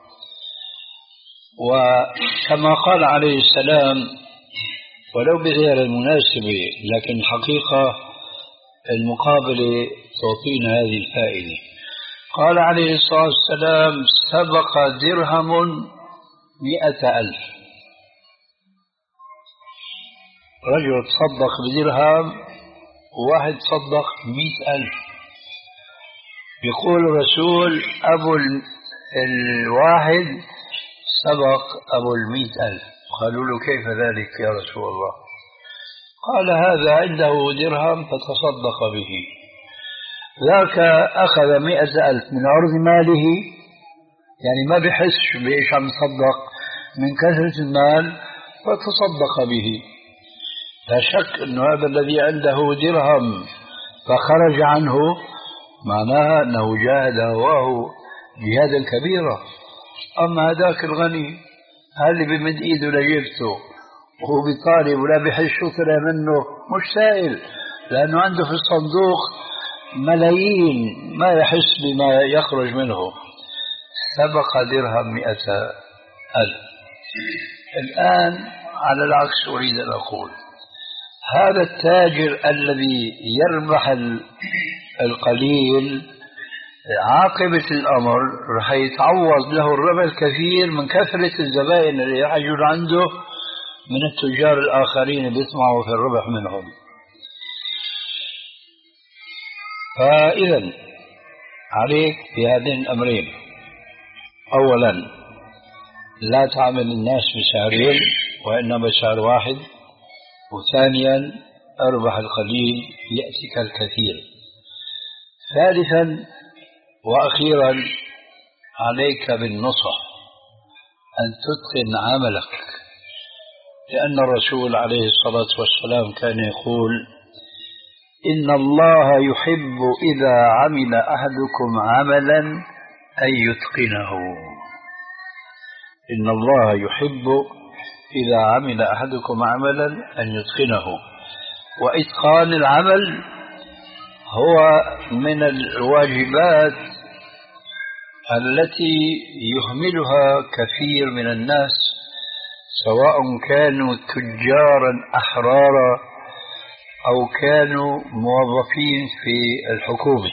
وكما قال عليه السلام ولو بغير المناسبة، لكن الحقيقة المقابلة تعطينا هذه الفائدة. قال عليه الصلاة والسلام سبق درهم مئة ألف. رجل تصدق بدرهم وواحد تصدق مئة ألف. يقول الرسول أبو الواحد سبق أبو المئة ألف. قالوا له كيف ذلك يا رسول الله؟ قال هذا عنده درهم فتصدق به، ذاك أخذ مئة ألف من عرض ماله، يعني ما بحسش بإيش عم يصدق من كثرة المال فتصدق به. لا شك أن هذا الذي عنده درهم فخرج عنه معناها أنه جاهد هواه جهادا كبيرا. أما هذاك الغني اللي بمد إيده لجيبته وهو بيطالب ولا بحس شو طلع منه، مش سائل، لأنه عنده في الصندوق ملايين ما يحس بما يخرج منه. سبق درهم مئة ألف. الآن على العكس أريد أن أقول هذا التاجر الذي يربح القليل عاقبة الأمر رح يتعوض له الربح الكثير من كثرة الزبائن اللي يحجر عنده من التجار الآخرين بيطمعوا في الربح منهم. فإذا عليك بهذين الأمرين: أولا لا تعامل الناس بسعرين وإنما بسعر واحد، وثانيا أربح القليل يأتيك الكثير. ثالثا وأخيرا عليك بالنصح أن تتقن عملك، لأن الرسول عليه الصلاة والسلام كان يقول: إن الله يحب إذا عمل أحدكم عملا أن يتقنه. إن الله يحب إذا عمل أحدكم عملا أن يتقنه. وإتقان العمل هو من الواجبات التي يهملها كثير من الناس، سواء كانوا تجارا أحرارا أو كانوا موظفين في الحكومة.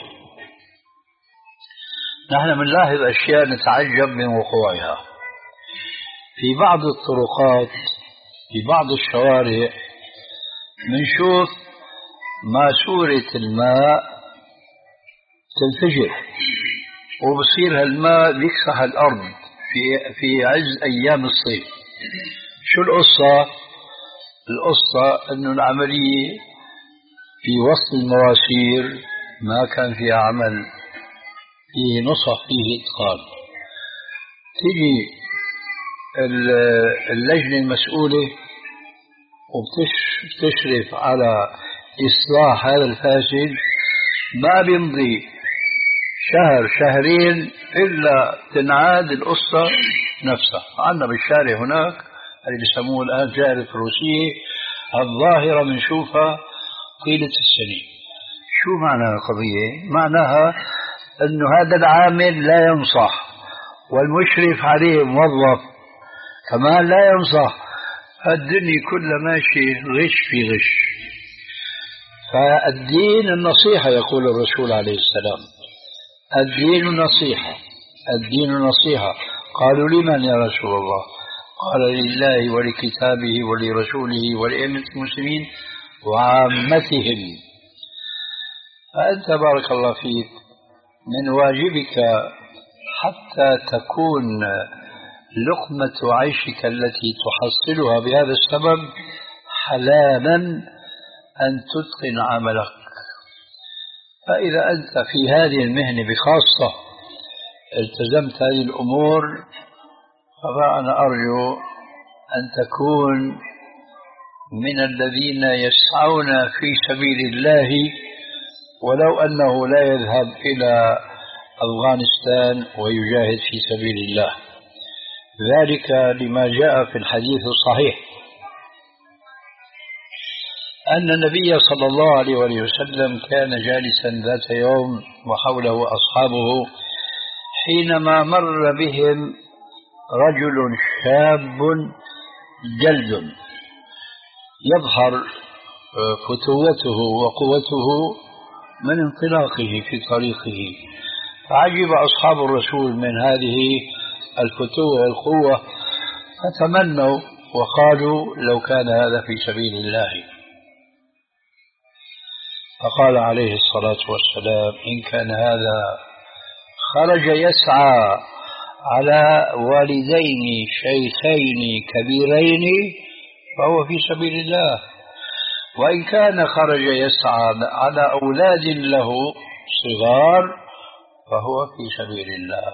نحن بنلاحظ أشياء نتعجب من وقوعها. في بعض الطرقات في بعض الشوارع بنشوف ماسورة الماء تنفجر وبصير هالماء بيكسح الأرض في في عز أيام الصيف. شو القصة؟ القصة إنه العملية في وسط المواسير ما كان فيها عمل، فيه نصح، فيه إتقان. تيجي اللجنة المسؤولة وبتشرف على إصلاح هذا الفاسد، ما بيمضي شهر شهرين إلا تنعاد القصة نفسها. عندنا بالشارع هناك اللي بيسموه الآن جائرة روسية، الظاهرة بنشوفها طيلة السنين. شو معنى القضية؟ معناها أنه هذا العامل لا ينصح، والمشرف عليه موظف كمان لا ينصح. الدنيا كلها ماشي غش في غش. فالدين النصيحة، يقول الرسول عليه السلام: الدين نصيحة، الدين نصيحة. قالوا: لمن يا رسول الله؟ قال: لله ولكتابه ولرسوله ولأئمة المسلمين وعامتهم. فأنت بارك الله فيك من واجبك حتى تكون لقمة عيشك التي تحصلها بهذا السبب حلالا أن تتقن عملك. فإذا أنت في هذه المهنة بخاصة التزمت هذه الأمور، فأنا أرجو أن تكون من الذين يسعون في سبيل الله، ولو أنه لا يذهب إلى أفغانستان ويجاهد في سبيل الله. ذلك لما جاء في الحديث الصحيح أن النبي صلى الله عليه وسلم كان جالسا ذات يوم وحوله أصحابه، حينما مر بهم رجل شاب جلد يظهر فتوته وقوته من انطلاقه في طريقه. فعجب أصحاب الرسول من هذه الفتوة والقوة، فتمنوا وقالوا: لو كان هذا في سبيل الله. فقال عليه الصلاة والسلام: إن كان هذا خرج يسعى على والدين شيخين كبيرين فهو في سبيل الله، وإن كان خرج يسعى على أولاد له صغار فهو في سبيل الله.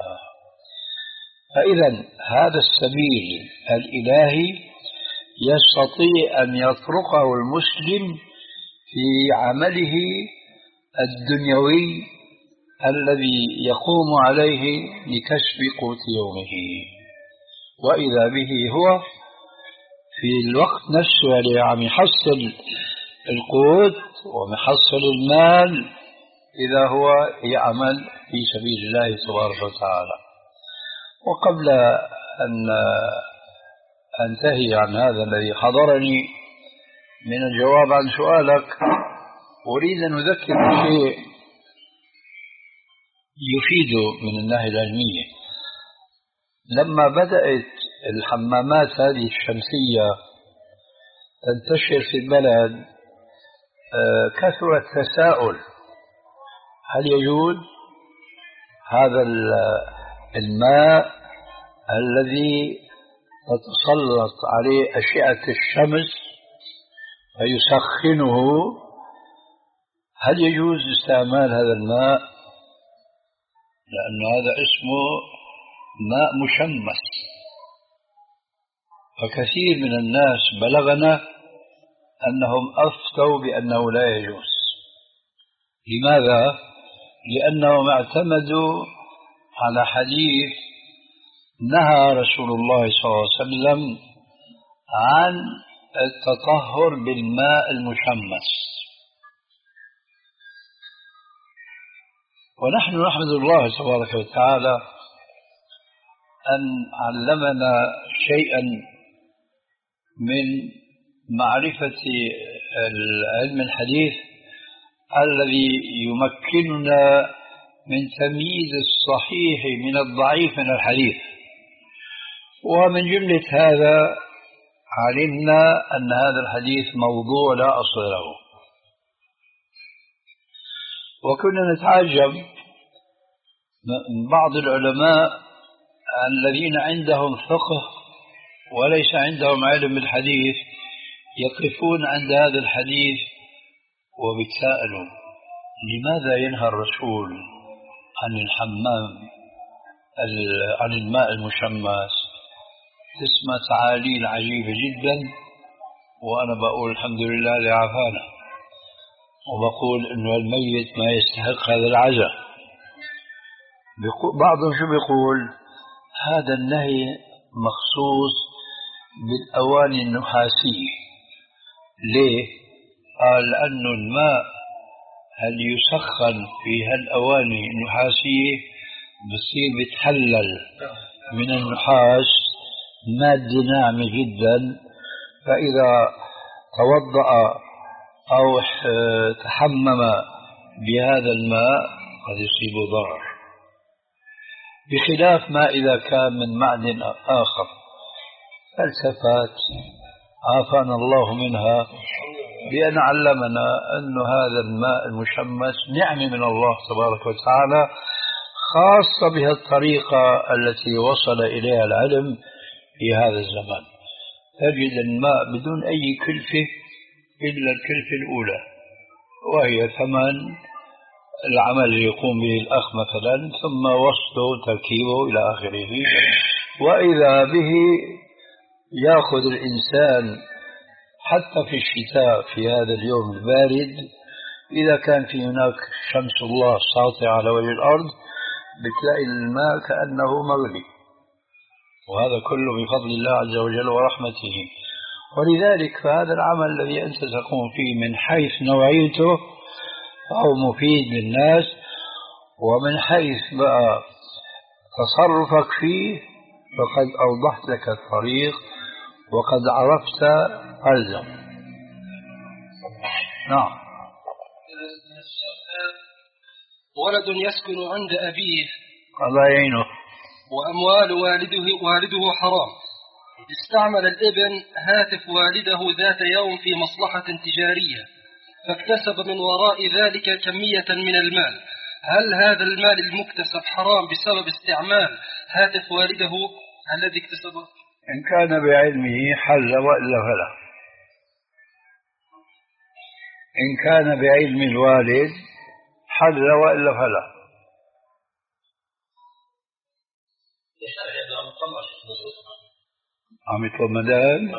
فإذا هذا السبيل الإلهي يستطيع أن يطرقه المسلم في عمله الدنيوي الذي يقوم عليه لكسب قوت يومه، وإذا به هو في الوقت نفسه اللي عم يحصل القوت ومحصل المال إذا هو يعمل في سبيل الله تبارك وتعالى. وقبل أن أنتهي عن هذا الذي حضرني من الجواب عن سؤالك، أريد أن أذكر بشيء يفيد من الناحية العلمية. لما بدأت الحمامات هذه الشمسية تنتشر في البلد كثر التساؤل: هل يجوز هذا الماء الذي تتسلط عليه أشعة الشمس فيسخنه، هل يجوز استعمال هذا الماء؟ لأن هذا اسمه ماء مشمس. فكثير من الناس بلغنا أنهم أفتوا بأنه لا يجوز. لماذا؟ لأنهم اعتمدوا على حديث نهى رسول الله صلى الله عليه وسلم عن التطهر بالماء المشمس. ونحن نحمد الله تبارك وتعالى أن علمنا شيئا من معرفة العلم الحديث الذي يمكننا من تمييز الصحيح من الضعيف من الحديث. ومن جملة هذا علمنا أن هذا الحديث موضوع لا أصل له. وكنا نتعجب من بعض العلماء الذين عندهم فقه وليس عندهم علم بالحديث يقفون عند هذا الحديث وبيتساءلوا: لماذا ينهى الرسول عن الحمام عن الماء المشمس؟ تسمى تعاليل عجيبة جدا، وأنا بقول الحمد لله اللي عافانا، وبقول إنه الميت ما يستحق هذا العزاء. بعضهم شو بيقول؟ هذا النهي مخصوص بالأواني النحاسية. ليه؟ قال لأنه الماء هل يسخن في هالأواني النحاسية بصير بيتحلل من النحاس مادة ناعمة جدا، فإذا توضأ أو تحمم بهذا الماء قد يصيبه ضرر، بخلاف ما إذا كان من معدن آخر. فلسفات عافانا الله منها بأن علمنا أن هذا الماء المشمس نعمة من الله تبارك وتعالى، خاصة بها الطريقة التي وصل إليها العلم في هذا الزمان. تجد الماء بدون أي كلفة إلا الكلفة الأولى، وهي ثمن العمل اللي يقوم به الأخ مثلا، ثم وصله تركيبه إلى آخره. وإذا به يأخذ الإنسان حتى في الشتاء في هذا اليوم البارد، إذا كان في هناك شمس الله ساطعة على وجه الأرض، بتلاقي الماء كأنه مغلي، وهذا كله بفضل الله عز وجل ورحمته. ولذلك فهذا العمل الذي أنت تقوم فيه من حيث نوعيته فهو مفيد للناس، ومن حيث بقى تصرفك فيه فقد أوضحت لك الطريق وقد عرفت ألزم. نعم. ولد يسكن عند أبيه الله يعينه وأموال والده والده حرام. استعمل الابن هاتف والده ذات يوم في مصلحة تجارية، فاكتسب من وراء ذلك كمية من المال. هل هذا المال المكتسب حرام بسبب استعمال هاتف والده الذي اكتسبه؟ إن كان بعلمه حل، وإلا فلا. إن كان بعلم الوالد حل وإلا فلا. عم يطلب مدال؟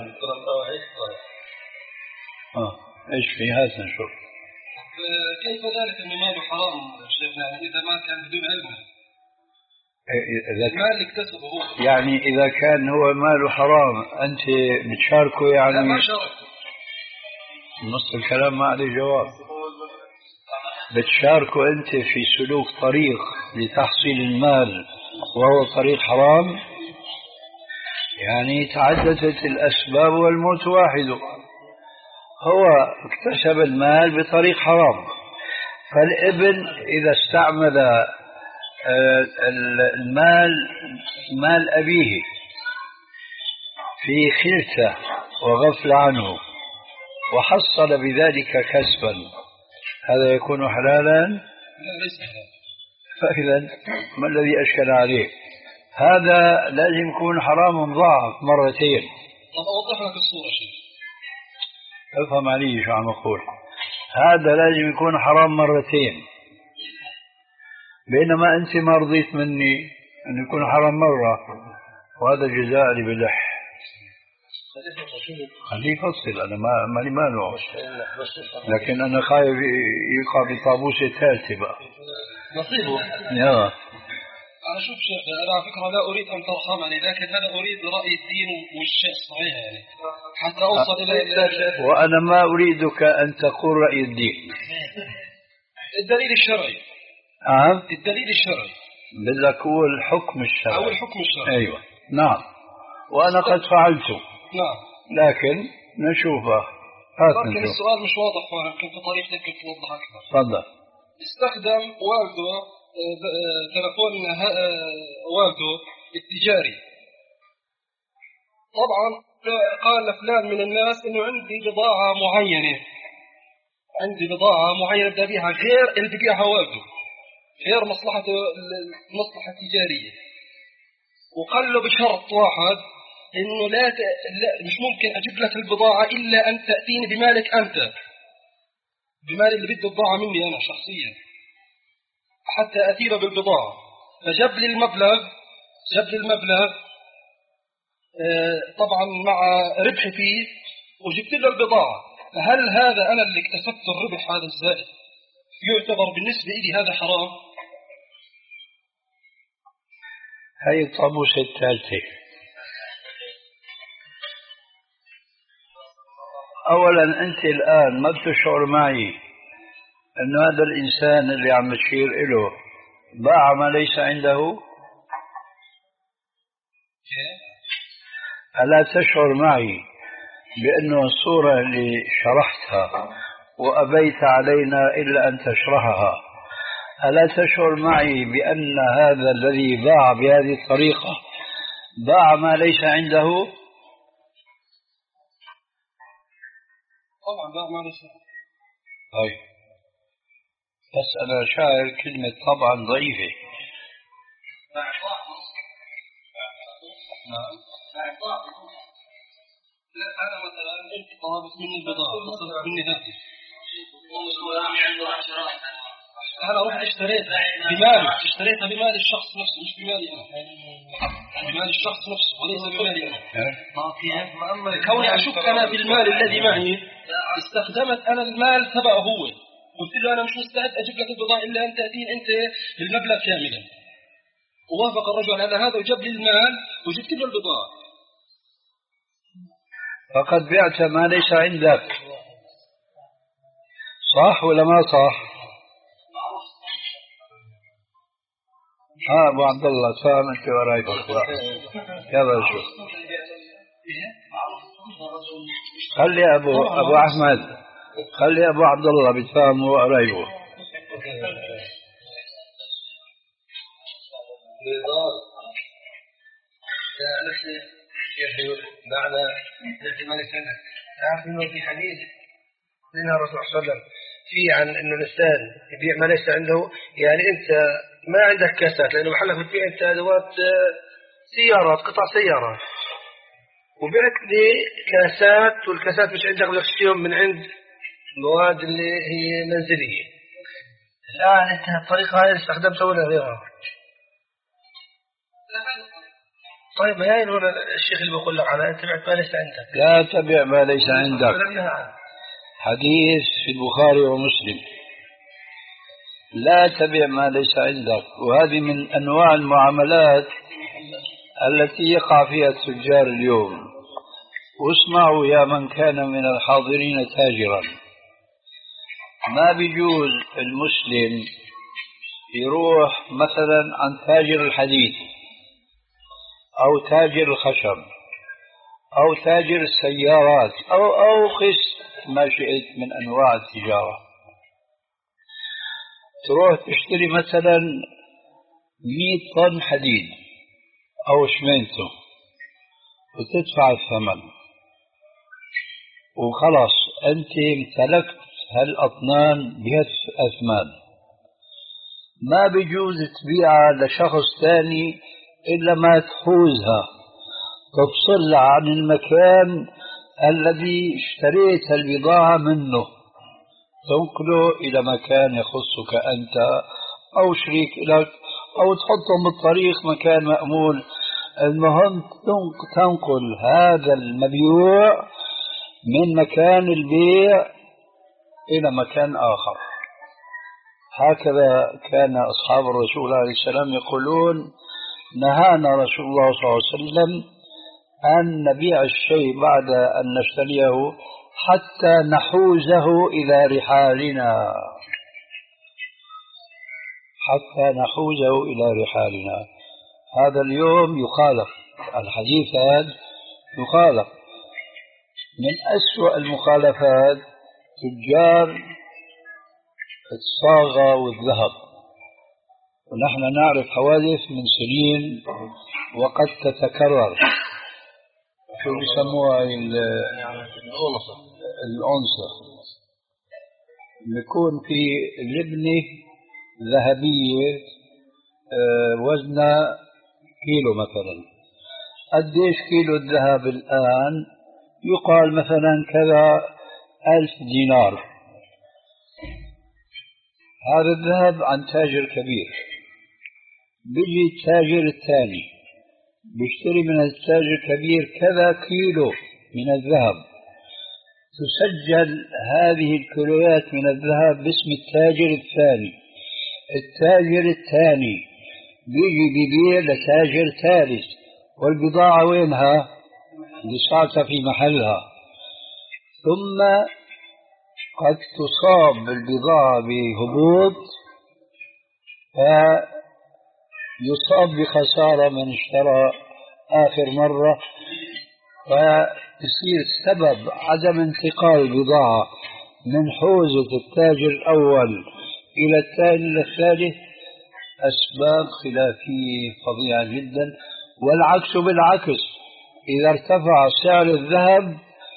اه ايش في هذا نشوف. كيف ذلك أن ماله حرام شيخنا؟ يعني إذا ما كان بدون علم المال اللي اكتسبه هو، يعني إذا كان هو ماله حرام أنت بتشاركه؟ يعني لا ما شارك. نص الكلام ما عليه جواب. بتشاركه أنت في سلوك طريق لتحصيل المال وهو طريق حرام؟ يعني تعددت الأسباب والموت واحد. هو اكتسب المال بطريق حرام، فالابن إذا استعمل المال مال أبيه في خلته وغفل عنه وحصل بذلك كسبا، هذا يكون حلالا؟ لا ليس حلالا. فإذا ما الذي أشكل عليه؟ هذا لازم يكون حرام مضاعف مرتين. طب أوضح لك الصورة شيء. افهم علي شو عم أقول. هذا لازم يكون حرام مرتين، بينما أنت ما رضيت مني أن يكون حرام مرة، وهذا جزاء لبلح. خليه يفصل، أنا ما ماني مانع، لكن أنا خايف يقع بطابوسة ثالثة بقى نصيبه. يا أنا شوف شيخ، أنا على فكرة لا أريد أن ترحمني، لكن أنا أريد رأي الدين والشيء الصحيح يعني حتى أوصل إلى. وأنا ما أريدك أن تقول رأي الدين. الدليل الشرعي. أه؟ الدليل الشرعي. بدك هو الحكم الشرعي. أو الحكم الشرعي. أيوة نعم، وأنا قد فعلته. نعم. لكن نشوفه. لكن السؤال مش واضح، وأنا يمكن بطريقة يمكن توضح أكثر. تفضل. استخدم والده تلفون والده التجاري. طبعا قال لفلان من الناس إنه عندي بضاعة معينة، عندي بضاعة معينة بدي أبيعها غير اللي بيبيعها والده، غير مصلحته المصلحة التجارية، وقال له بشرط واحد إنه لا, ت... لا مش ممكن أجيب لك البضاعة إلا أن تأتيني بمالك أنت، بمال اللي بده البضاعة مني أنا شخصيا حتى أثير بالبضاعة. فجاب لي المبلغ، جاب لي المبلغ آه طبعا مع ربحي فيه، وجبت له البضاعة. فهل هذا أنا اللي اكتسبت الربح هذا الزائد يعتبر بالنسبة لي هذا حرام؟ هاي الطابوسة الثالثة. أولا أنت الآن ما بتشعر معي أن هذا الإنسان اللي عم تشير إله باع ما ليس عنده؟ ألا تشعر معي بأنه الصورة اللي شرحتها وأبيت علينا إلا أن تشرحها، ألا تشعر معي بأن هذا الذي باع بهذه الطريقة باع ما ليس عنده؟ طبعا باع ما ليس عنده. طيب بس أنا شاعر كلمة طبعا ضعيفة. لا أنا مثلا أنت طلبت مني البضاعة، طلبت مني هذه، أنا رحت اشتريتها بمالي، اشتريتها بمال الشخص نفسه مش بمالي أنا، بمال الشخص نفسه وليس بمالي أنا. كوني أشك أنا بالمال الذي معي، استخدمت أنا المال تبعه هو، قلت له أنا مش مستعد أجيب لك البضاعة إلا أن تأتين أنت المبلغ كاملا، ووافق الرجل على هذا وجاب لي المال وجبت له البضاعة. فقد بعت ما ليس عندك، صح ولا ما صح؟ ها أبو عبد الله تفهم أنت ورايك يلا شوف. خلي أبو أبو أحمد، خلي أبو عبد الله بيتفاهم ورايبه. معنى الاحتمال السنة تعرف انه في حديث لنا الرسول صلى الله عليه وسلم في عن انه الانسان يبيع ما ليس عنده، يعني انت ما عندك كاسات لانه محلك بتبيع انت ادوات سيارات، قطع سيارات، وبعت لي كاسات والكاسات مش عندك بدك تشتريهم من عند مواد اللي هي منزلية. الآن أنت الطريقة هاي استخدمتها ولا غيرها؟ طيب ما هي الشيخ اللي بقول لك على اتبع ما ليس عندك. لا تبع ما ليس عندك. حديث في البخاري ومسلم. لا تبع ما ليس عندك، وهذه من أنواع المعاملات التي يقع فيها التجار اليوم. واسمعوا يا من كان من الحاضرين تاجرا، ما بيجوز المسلم يروح مثلا عن تاجر الحديد أو تاجر الخشب أو تاجر السيارات أو أو قس ما شئت من أنواع التجارة، تروح تشتري مثلا مئة طن حديد أو شمينته وتدفع الثمن وخلاص أنت امتلكت هالأطنان بهالأثمان. ما بيجوز تبيعها لشخص ثاني إلا ما تحوزها، تفصلها عن المكان الذي اشتريت البضاعة منه، تنقله إلى مكان يخصك أنت أو شريك لك أو تحطهم بالطريق مكان مأمول. المهم تنقل هذا المبيوع من مكان البيع إلى مكان آخر. هكذا كان أصحاب الرسول عليه السلام يقولون: نهانا رسول الله صلى الله عليه وسلم أن نبيع الشيء بعد أن نشتريه حتى نحوزه إلى رحالنا، حتى نحوزه إلى رحالنا. هذا اليوم يخالف، الحديث هذا يخالف. من أسوأ المخالفات تجار الصاغة والذهب، ونحن نعرف حوادث من سنين وقد تتكرر. شو بيسموها؟ الأنصة. الأنصة بيكون في لبنة ذهبية وزنها كيلو مثلا. قديش كيلو الذهب الآن؟ يقال مثلا كذا ألف دينار. هذا الذهب عن تاجر كبير، بيجي التاجر الثاني بيشتري من التاجر الكبير كذا كيلو من الذهب، تسجل هذه الكيلوات من الذهب باسم التاجر الثاني. التاجر الثاني بيجي بيبيع لتاجر ثالث، والبضاعة وينها؟ لساتها في محلها. ثم قد تصاب البضاعة بهبوط فيصاب بخسارة من اشترى آخر مرة، فيصير سبب عدم انتقال البضاعة من حوزة التاجر الأول إلى الثاني إلى الثالث أسباب خلافية فظيعة جدا. والعكس بالعكس، إذا ارتفع سعر الذهب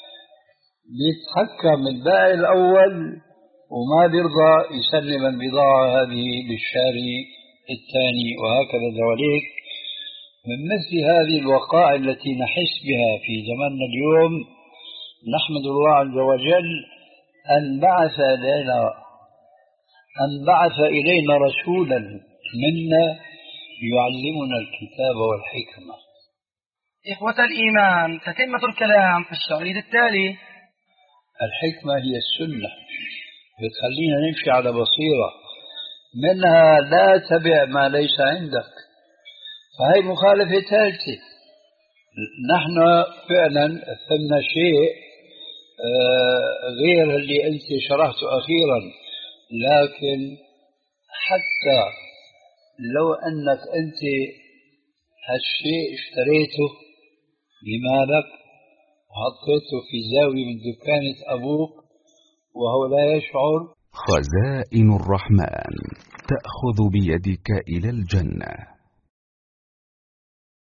بيتحكم البائع الأول وما بيرضى يسلم البضاعة هذه للشاري الثاني، وهكذا ذلك. من مثل هذه الوقائع التي نحس بها في زماننا اليوم، نحمد الله عز وجل أن بعث إلينا أن بعث إلينا رسولا منا يعلمنا الكتاب والحكمة. إخوة الإيمان، تتمة الكلام في الشريط التالي. الحكمة هي السنة، بتخلينا نمشي على بصيرة. منها لا تبع ما ليس عندك، فهي مخالفة ثالثة. نحن فعلا فهمنا شيء غير اللي أنت شرحته أخيرا، لكن حتى لو أنك أنت هالشيء اشتريته بمالك وحطيته في زاوية من دكانة أبوك وهو لا يشعر. خزائن الرحمن تأخذ بيدك إلى الجنة.